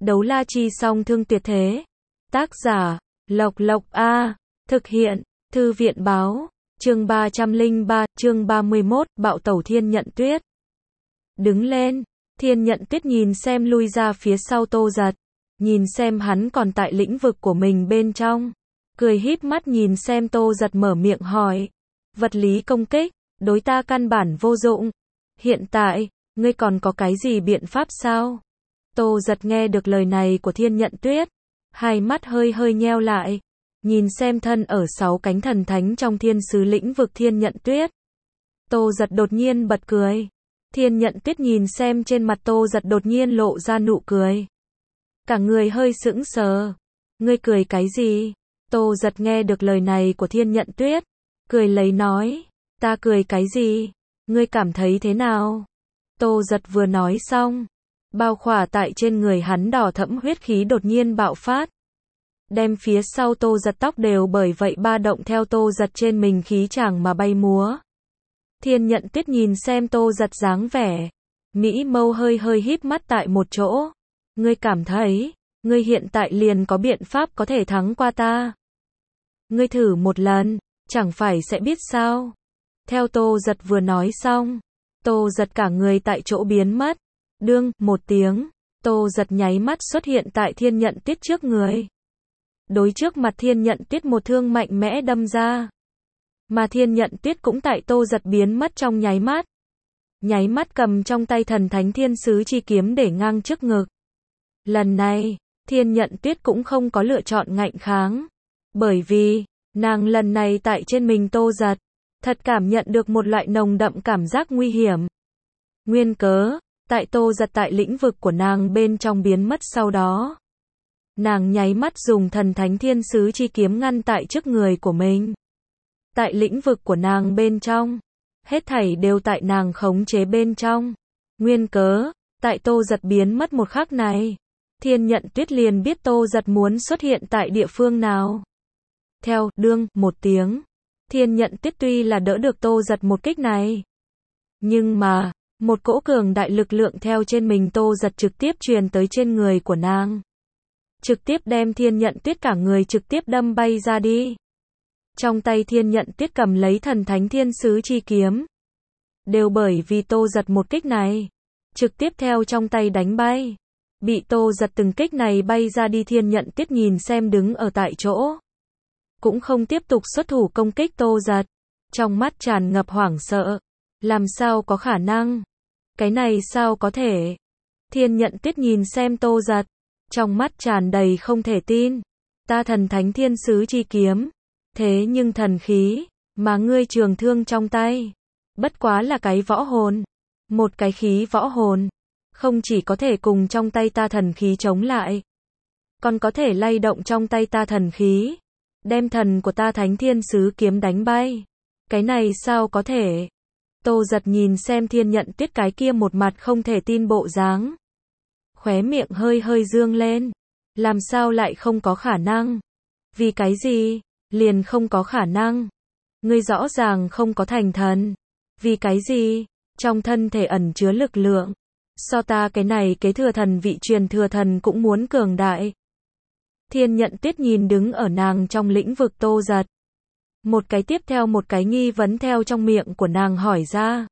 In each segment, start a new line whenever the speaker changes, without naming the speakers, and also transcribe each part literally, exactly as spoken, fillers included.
Đấu la chi song thương tuyệt thế. Tác giả, Lộc Lộc A. Thực hiện, Thư viện báo. Chương ba trăm lẻ ba, chương ba mươi mốt, bạo tẩu Thiên Nhận Tuyết. Đứng lên, Thiên Nhận Tuyết nhìn xem lui ra phía sau Tô Giật. Nhìn xem hắn còn tại lĩnh vực của mình bên trong. Cười híp mắt nhìn xem Tô Giật mở miệng hỏi. Vật lý công kích, đối ta căn bản vô dụng. Hiện tại, ngươi còn có cái gì biện pháp sao? Tô Giật nghe được lời này của Thiên Nhận Tuyết. Hai mắt hơi hơi nheo lại. Nhìn xem thân ở sáu cánh thần thánh trong thiên sứ lĩnh vực Thiên Nhận Tuyết. Tô Giật đột nhiên bật cười. Thiên Nhận Tuyết nhìn xem trên mặt Tô Giật đột nhiên lộ ra nụ cười. Cả người hơi sững sờ. Ngươi cười cái gì? Tô Giật nghe được lời này của Thiên Nhận Tuyết. Cười lấy nói. Ta cười cái gì? Ngươi cảm thấy thế nào? Tô Giật vừa nói xong. Bao khỏa tại trên người hắn đỏ thẫm huyết khí đột nhiên bạo phát. Đem phía sau Tô Giật tóc đều bởi vậy ba động theo Tô Giật trên mình khí chàng mà bay múa. Thiên Nhận Tuyết nhìn xem Tô Giật dáng vẻ. Mỹ mâu hơi hơi híp mắt tại một chỗ. Ngươi cảm thấy, ngươi hiện tại liền có biện pháp có thể thắng qua ta. Ngươi thử một lần, chẳng phải sẽ biết sao. Theo Tô Giật vừa nói xong, Tô Giật cả người tại chỗ biến mất. Đương, một tiếng, Tô Giật nháy mắt xuất hiện tại Thiên Nhận Tuyết trước người. Đối trước mặt Thiên Nhận Tuyết một thương mạnh mẽ đâm ra. Mà Thiên Nhận Tuyết cũng tại Tô Giật biến mất trong nháy mắt. Nháy mắt cầm trong tay thần thánh thiên sứ chi kiếm để ngang trước ngực. Lần này, Thiên Nhận Tuyết cũng không có lựa chọn ngạnh kháng. Bởi vì, nàng lần này tại trên mình Tô Giật, thật cảm nhận được một loại nồng đậm cảm giác nguy hiểm. Nguyên cớ, tại Tô Giật tại lĩnh vực của nàng bên trong biến mất sau đó. Nàng nháy mắt dùng thần thánh thiên sứ chi kiếm ngăn tại trước người của mình. Tại lĩnh vực của nàng bên trong, hết thảy đều tại nàng khống chế bên trong. Nguyên cớ, tại Tô Giật biến mất một khắc này, Thiên Nhận Tuyết liền biết Tô Giật muốn xuất hiện tại địa phương nào. Theo, đương, một tiếng, Thiên Nhận Tuyết tuy là đỡ được Tô Giật một kích này. Nhưng mà, một cỗ cường đại lực lượng theo trên mình Tô Giật trực tiếp truyền tới trên người của nàng. Trực tiếp đem Thiên Nhận Tuyết cả người trực tiếp đâm bay ra đi. Trong tay Thiên Nhận Tuyết cầm lấy thần thánh thiên sứ chi kiếm. Đều bởi vì Tô Giật một kích này, trực tiếp theo trong tay đánh bay. Bị Tô Giật từng kích này bay ra đi Thiên Nhận Tuyết nhìn xem đứng ở tại chỗ. Cũng không tiếp tục xuất thủ công kích Tô Giật. Trong mắt tràn ngập hoảng sợ. Làm sao có khả năng? Cái này sao có thể? Thiên Nhận Tuyết nhìn xem Tô Giật. Trong mắt tràn đầy không thể tin. Ta thần thánh thiên sứ chi kiếm. Thế nhưng thần khí, mà ngươi trường thương trong tay. Bất quá là cái võ hồn. Một cái khí võ hồn. Không chỉ có thể cùng trong tay ta thần khí chống lại. Còn có thể lay động trong tay ta thần khí. Đem thần của ta thánh thiên sứ kiếm đánh bay. Cái này sao có thể? Tô Giật nhìn xem Thiên Nhận Tuyết cái kia một mặt không thể tin bộ dáng. Khóe miệng hơi hơi dương lên. Làm sao lại không có khả năng? Vì cái gì? Liền không có khả năng. Ngươi rõ ràng không có thành thần. Vì cái gì? Trong thân thể ẩn chứa lực lượng. So ta cái này kế thừa thần vị truyền thừa thần cũng muốn cường đại. Thiên Nhận Tuyết nhìn đứng ở nàng trong lĩnh vực Tô Giật. Một cái tiếp theo một cái nghi vấn theo trong miệng của nàng hỏi ra.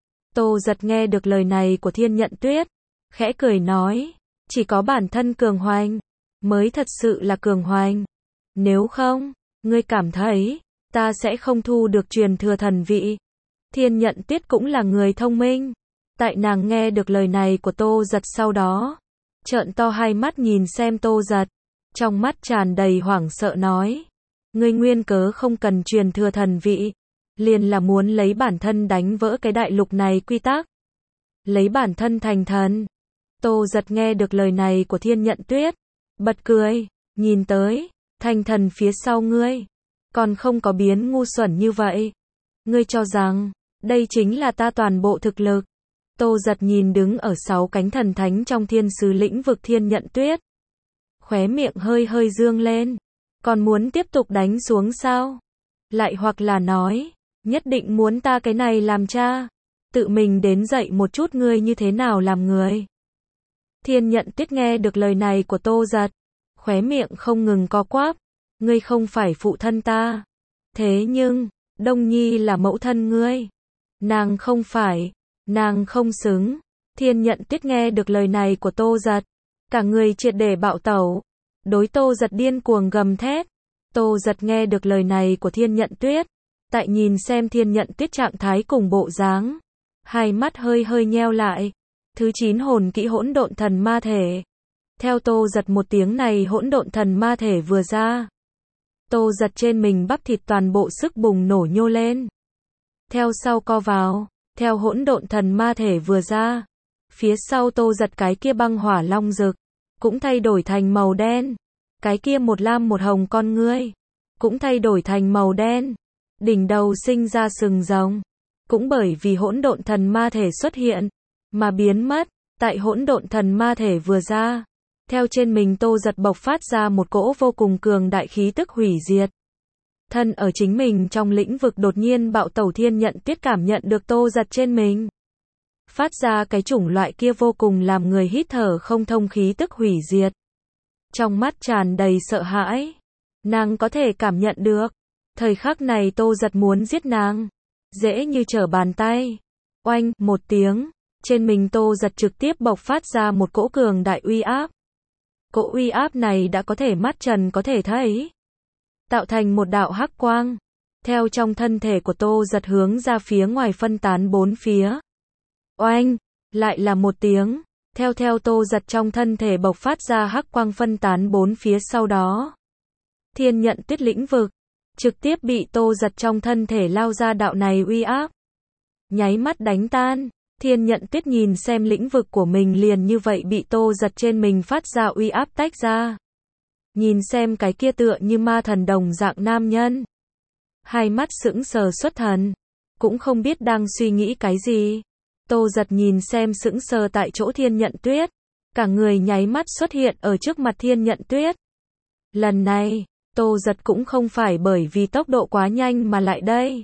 Tô Giật nghe được lời này của Thiên Nhận Tuyết. Khẽ cười nói. Chỉ có bản thân cường hoành. Mới thật sự là cường hoành. Nếu không, ngươi cảm thấy, ta sẽ không thu được truyền thừa thần vị. Thiên Nhận Tuyết cũng là người thông minh. Tại nàng nghe được lời này của Tô Giật sau đó. Trợn to hai mắt nhìn xem Tô Giật. Trong mắt tràn đầy hoảng sợ nói. Ngươi nguyên cớ không cần truyền thừa thần vị. Liền là muốn lấy bản thân đánh vỡ cái đại lục này quy tắc. Lấy bản thân thành thần. Tô Giật nghe được lời này của Thiên Nhận Tuyết. Bật cười, nhìn tới, thành thần phía sau ngươi. Còn không có biến ngu xuẩn như vậy. Ngươi cho rằng, đây chính là ta toàn bộ thực lực. Tô Giật nhìn đứng ở sáu cánh thần thánh trong thiên sứ lĩnh vực Thiên Nhận Tuyết. Khóe miệng hơi hơi dương lên. Còn muốn tiếp tục đánh xuống sao? Lại hoặc là nói, nhất định muốn ta cái này làm cha. Tự mình đến dạy một chút ngươi như thế nào làm người. Thiên Nhận Tuyết nghe được lời này của Tô Giật, khóe miệng không ngừng co quắp. Ngươi không phải phụ thân ta. Thế nhưng, Đông Nhi là mẫu thân ngươi. Nàng không phải, nàng không xứng. Thiên Nhận Tuyết nghe được lời này của Tô Giật, cả người triệt để bạo tẩu, đối Tô Giật điên cuồng gầm thét. Tô Giật nghe được lời này của Thiên Nhận Tuyết, tại nhìn xem Thiên Nhận Tuyết trạng thái cùng bộ dáng, hai mắt hơi hơi nheo lại. Thứ chín hồn kỹ hỗn độn thần ma thể. Theo Tô Giật một tiếng này hỗn độn thần ma thể vừa ra, Tô Giật trên mình bắp thịt toàn bộ sức bùng nổ nhô lên. Theo sau co vào, theo hỗn độn thần ma thể vừa ra, phía sau Tô Giật cái kia băng hỏa long rực cũng thay đổi thành màu đen. Cái kia một lam một hồng con ngươi cũng thay đổi thành màu đen. Đỉnh đầu sinh ra sừng rồng, cũng bởi vì hỗn độn thần ma thể xuất hiện mà biến mất. Tại hỗn độn thần ma thể vừa ra, theo trên mình Tô Giật bộc phát ra một cỗ vô cùng cường đại khí tức hủy diệt. Thân ở chính mình trong lĩnh vực đột nhiên bạo tẩu Thiên Nhận Tuyết cảm nhận được Tô Giật trên mình phát ra cái chủng loại kia vô cùng làm người hít thở không thông khí tức hủy diệt. Trong mắt tràn đầy sợ hãi, nàng có thể cảm nhận được, thời khắc này Tô Giật muốn giết nàng, dễ như trở bàn tay. Oanh, một tiếng, trên mình Tô Giật trực tiếp bộc phát ra một cỗ cường đại uy áp. Cỗ uy áp này đã có thể mắt trần có thể thấy, tạo thành một đạo hắc quang, theo trong thân thể của Tô Giật hướng ra phía ngoài phân tán bốn phía. Oanh, lại là một tiếng, theo theo Tô Giật trong thân thể bộc phát ra hắc quang phân tán bốn phía sau đó. Thiên Nhận Tuyết lĩnh vực, trực tiếp bị Tô Giật trong thân thể lao ra đạo này uy áp, nháy mắt đánh tan. Thiên Nhận Tuyết nhìn xem lĩnh vực của mình liền như vậy bị Tô Giật trên mình phát ra uy áp tách ra. Nhìn xem cái kia tựa như ma thần đồng dạng nam nhân, hai mắt sững sờ xuất thần, cũng không biết đang suy nghĩ cái gì. Tô Giật nhìn xem sững sờ tại chỗ Thiên Nhận Tuyết, cả người nháy mắt xuất hiện ở trước mặt Thiên Nhận Tuyết. Lần này, Tô Giật cũng không phải bởi vì tốc độ quá nhanh mà lại đây,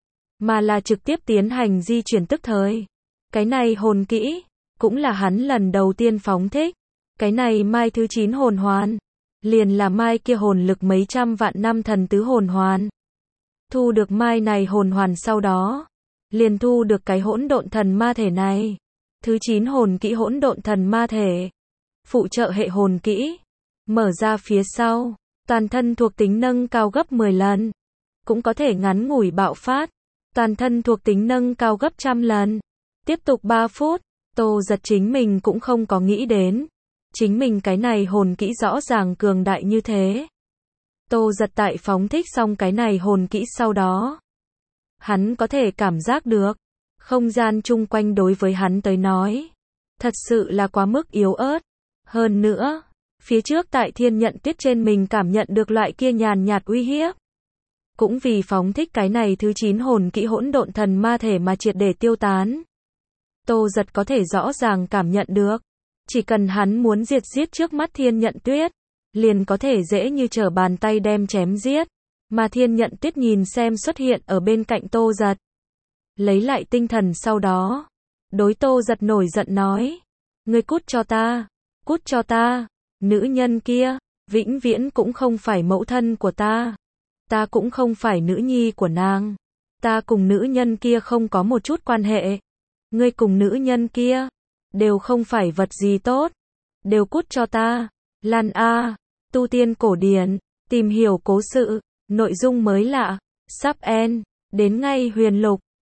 mà là trực tiếp tiến hành di chuyển tức thời. Cái này hồn kỹ, cũng là hắn lần đầu tiên phóng thích. Cái này mai thứ chín hồn hoàn, liền là mai kia hồn lực mấy trăm vạn năm thần tứ hồn hoàn. Thu được mai này hồn hoàn sau đó, liền thu được cái hỗn độn thần ma thể này. Thứ chín hồn kỹ hỗn độn thần ma thể, phụ trợ hệ hồn kỹ, mở ra phía sau, toàn thân thuộc tính nâng cao gấp mười lần, cũng có thể ngắn ngủi bạo phát, toàn thân thuộc tính nâng cao gấp trăm lần. Tiếp tục ba phút, Tô Giật chính mình cũng không có nghĩ đến, chính mình cái này hồn kỹ rõ ràng cường đại như thế. Tô Giật tại phóng thích xong cái này hồn kỹ sau đó, hắn có thể cảm giác được, không gian chung quanh đối với hắn tới nói, thật sự là quá mức yếu ớt. Hơn nữa, phía trước tại Thiên Nhận Tuyết trên mình cảm nhận được loại kia nhàn nhạt uy hiếp, cũng vì phóng thích cái này thứ chín hồn kỹ hỗn độn thần ma thể mà triệt để tiêu tán. Tô Giật có thể rõ ràng cảm nhận được, chỉ cần hắn muốn diệt giết trước mắt Thiên Nhận Tuyết, liền có thể dễ như trở bàn tay đem chém giết. Mà Thiên Nhận Tuyết nhìn xem xuất hiện ở bên cạnh Tô Giật, lấy lại tinh thần sau đó, đối Tô Giật nổi giận nói: "Ngươi cút cho ta, cút cho ta, nữ nhân kia, vĩnh viễn cũng không phải mẫu thân của ta, ta cũng không phải nữ nhi của nàng, ta cùng nữ nhân kia không có một chút quan hệ, ngươi cùng nữ nhân kia, đều không phải vật gì tốt, đều cút cho ta." Lan A, tu tiên cổ điển, tìm hiểu cố sự, nội dung mới lạ, sắp end, đến ngay huyền lục.